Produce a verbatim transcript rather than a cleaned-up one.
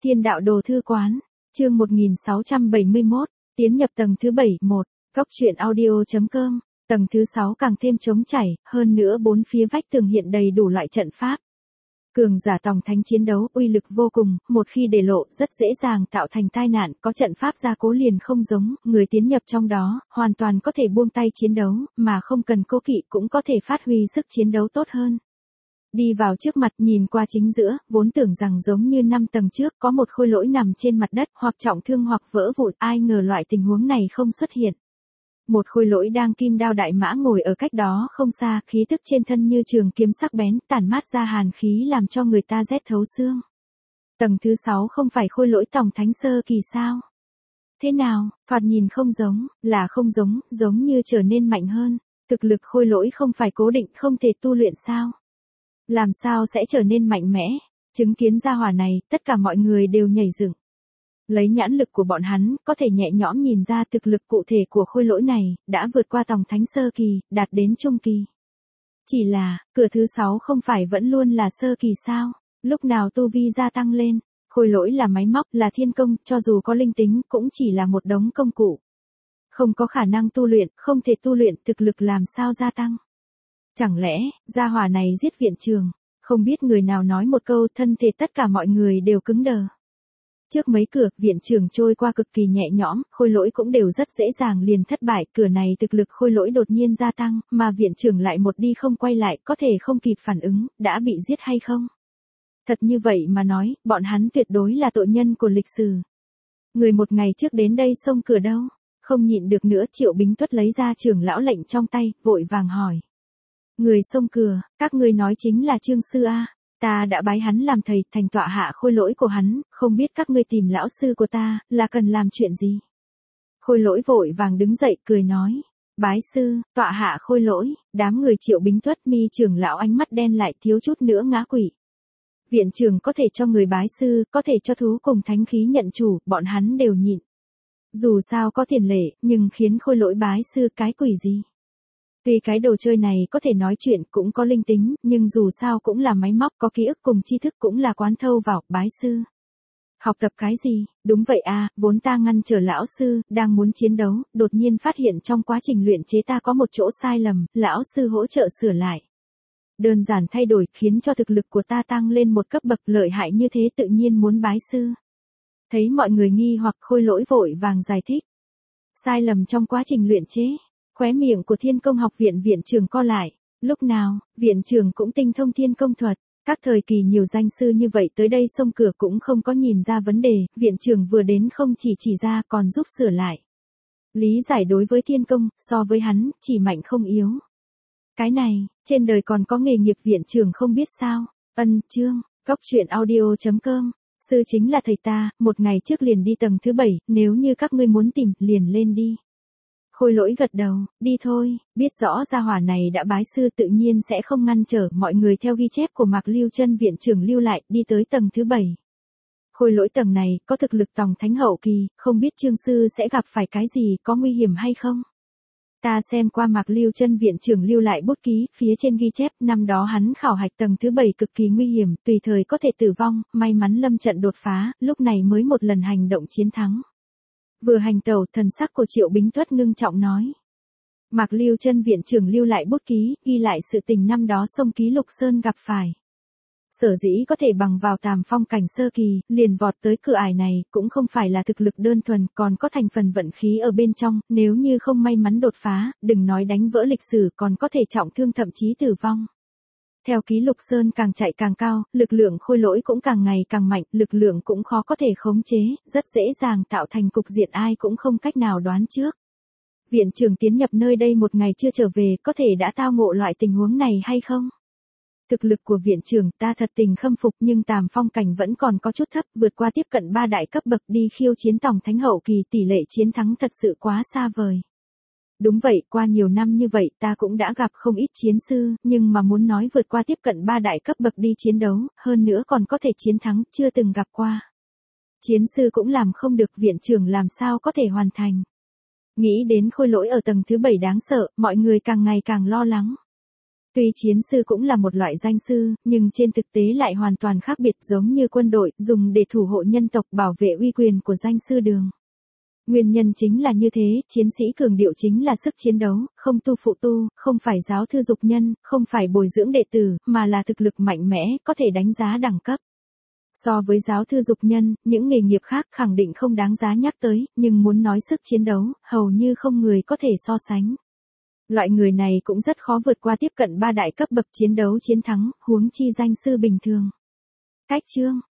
Thiên đạo đồ thư quán, chương một nghìn sáu trăm bảy mươi mốt, tiến nhập tầng thứ bảy, một, góc truyện audio.com, tầng thứ sáu càng thêm trống chảy, hơn nữa bốn phía vách tường hiện đầy đủ loại trận pháp. Cường giả tòng thánh chiến đấu uy lực vô cùng, một khi để lộ rất dễ dàng tạo thành tai nạn, có trận pháp gia cố liền không giống, người tiến nhập trong đó, hoàn toàn có thể buông tay chiến đấu, mà không cần cố kỵ cũng có thể phát huy sức chiến đấu tốt hơn. Đi vào trước mặt nhìn qua chính giữa, vốn tưởng rằng giống như năm tầng trước có một khôi lỗi nằm trên mặt đất hoặc trọng thương hoặc vỡ vụn, ai ngờ loại tình huống này không xuất hiện. Một khôi lỗi đang kim đao đại mã ngồi ở cách đó không xa, khí tức trên thân như trường kiếm sắc bén, tản mát ra hàn khí làm cho người ta rét thấu xương. Tầng thứ sáu không phải khôi lỗi tòng thánh sơ kỳ sao? Thế nào, thoạt nhìn không giống, là không giống, giống như trở nên mạnh hơn. Thực lực khôi lỗi không phải cố định không thể tu luyện sao? Làm sao sẽ trở nên mạnh mẽ? Chứng kiến gia hỏa này, tất cả mọi người đều nhảy dựng. Lấy nhãn lực của bọn hắn, có thể nhẹ nhõm nhìn ra thực lực cụ thể của khôi lỗi này, đã vượt qua tòng thánh sơ kỳ, đạt đến trung kỳ. Chỉ là, cửa thứ sáu không phải vẫn luôn là sơ kỳ sao? Lúc nào tu vi gia tăng lên, khôi lỗi là máy móc, là thiên công, cho dù có linh tính, cũng chỉ là một đống công cụ. Không có khả năng tu luyện, không thể tu luyện, thực lực làm sao gia tăng? Chẳng lẽ, gia hỏa này giết viện trường, không biết người nào nói một câu, thân thể tất cả mọi người đều cứng đờ. Trước mấy cửa, viện trường trôi qua cực kỳ nhẹ nhõm, khôi lỗi cũng đều rất dễ dàng liền thất bại, cửa này thực lực khôi lỗi đột nhiên gia tăng, mà viện trường lại một đi không quay lại, có thể không kịp phản ứng, đã bị giết hay không? Thật như vậy mà nói, bọn hắn tuyệt đối là tội nhân của lịch sử. Người một ngày trước đến đây xông cửa đâu? Không nhịn được nữa, Triệu Bính Tuất lấy ra trưởng lão lệnh trong tay, vội vàng hỏi. Người xông cửa, các ngươi nói chính là Trương Sư A. Ta đã bái hắn làm thầy, thành tọa hạ khôi lỗi của hắn, không biết các ngươi tìm lão sư của ta, là cần làm chuyện gì? Khôi lỗi vội vàng đứng dậy, cười nói. Bái sư, tọa hạ khôi lỗi, đám người Triệu Bính Tuất mi trưởng lão ánh mắt đen lại thiếu chút nữa ngã quỵ. Viện trường có thể cho người bái sư, có thể cho thú cùng thánh khí nhận chủ, bọn hắn đều nhịn. Dù sao có tiền lệ, nhưng khiến khôi lỗi bái sư cái quỷ gì? Tuy cái đồ chơi này có thể nói chuyện cũng có linh tính, nhưng dù sao cũng là máy móc, có ký ức cùng tri thức cũng là quán thâu vào, bái sư. Học tập cái gì? Đúng vậy à, vốn ta ngăn trở lão sư, đang muốn chiến đấu, đột nhiên phát hiện trong quá trình luyện chế ta có một chỗ sai lầm, lão sư hỗ trợ sửa lại. Đơn giản thay đổi khiến cho thực lực của ta tăng lên một cấp bậc, lợi hại như thế tự nhiên muốn bái sư. Thấy mọi người nghi hoặc, khôi lỗi vội vàng giải thích. Sai lầm trong quá trình luyện chế. Khóe miệng của Thiên Công Học viện viện trưởng co lại, lúc nào, viện trưởng cũng tinh thông thiên công thuật, các thời kỳ nhiều danh sư như vậy tới đây xông cửa cũng không có nhìn ra vấn đề, viện trưởng vừa đến không chỉ chỉ ra còn giúp sửa lại. Lý giải đối với thiên công, so với hắn, chỉ mạnh không yếu. Cái này, trên đời còn có nghề nghiệp viện trưởng không biết sao, ân, chương, góc truyện audio.com, sư chính là thầy ta, một ngày trước liền đi tầng thứ bảy, nếu như các ngươi muốn tìm, liền lên đi. Khôi lỗi gật đầu, đi thôi, biết rõ gia hỏa này đã bái sư tự nhiên sẽ không ngăn trở, mọi người theo ghi chép của Mạc Lưu Chân viện trưởng lưu lại, đi tới tầng thứ bảy. Khôi lỗi tầng này, có thực lực tòng thánh hậu kỳ, không biết Trương sư sẽ gặp phải cái gì, có nguy hiểm hay không? Ta xem qua Mạc Lưu Chân viện trưởng lưu lại bút ký, phía trên ghi chép, năm đó hắn khảo hạch tầng thứ bảy cực kỳ nguy hiểm, tùy thời có thể tử vong, may mắn lâm trận đột phá, lúc này mới một lần hành động chiến thắng. Vừa hành tẩu, thần sắc của Triệu Bính Tuất ngưng trọng nói. Mạc Lưu Chân viện trưởng lưu lại bút ký, ghi lại sự tình năm đó sông Ký Lục Sơn gặp phải. Sở dĩ có thể bằng vào Tàm Phong cảnh sơ kỳ, liền vọt tới cửa ải này, cũng không phải là thực lực đơn thuần, còn có thành phần vận khí ở bên trong, nếu như không may mắn đột phá, đừng nói đánh vỡ lịch sử, còn có thể trọng thương thậm chí tử vong. Theo Ký Lục Sơn càng chạy càng cao, lực lượng khôi lỗi cũng càng ngày càng mạnh, lực lượng cũng khó có thể khống chế, rất dễ dàng tạo thành cục diện ai cũng không cách nào đoán trước. Viện trưởng tiến nhập nơi đây một ngày chưa trở về, có thể đã tao ngộ loại tình huống này hay không? Thực lực của viện trưởng ta thật tình khâm phục, nhưng Tàm Phong cảnh vẫn còn có chút thấp, vượt qua tiếp cận ba đại cấp bậc đi khiêu chiến tòng thánh hậu kỳ, tỷ lệ chiến thắng thật sự quá xa vời. Đúng vậy, qua nhiều năm như vậy ta cũng đã gặp không ít chiến sư, nhưng mà muốn nói vượt qua tiếp cận ba đại cấp bậc đi chiến đấu, hơn nữa còn có thể chiến thắng, chưa từng gặp qua. Chiến sư cũng làm không được, viện trưởng làm sao có thể hoàn thành. Nghĩ đến khôi lỗi ở tầng thứ bảy đáng sợ, mọi người càng ngày càng lo lắng. Tuy chiến sư cũng là một loại danh sư, nhưng trên thực tế lại hoàn toàn khác biệt, giống như quân đội, dùng để thủ hộ nhân tộc, bảo vệ uy quyền của danh sư đường. Nguyên nhân chính là như thế, chiến sĩ cường điệu chính là sức chiến đấu, không tu phụ tu, không phải giáo thư dục nhân, không phải bồi dưỡng đệ tử, mà là thực lực mạnh mẽ, có thể đánh giá đẳng cấp. So với giáo thư dục nhân, những nghề nghiệp khác khẳng định không đáng giá nhắc tới, nhưng muốn nói sức chiến đấu, hầu như không người có thể so sánh. Loại người này cũng rất khó vượt qua tiếp cận ba đại cấp bậc chiến đấu chiến thắng, huống chi danh sư bình thường. Cách chương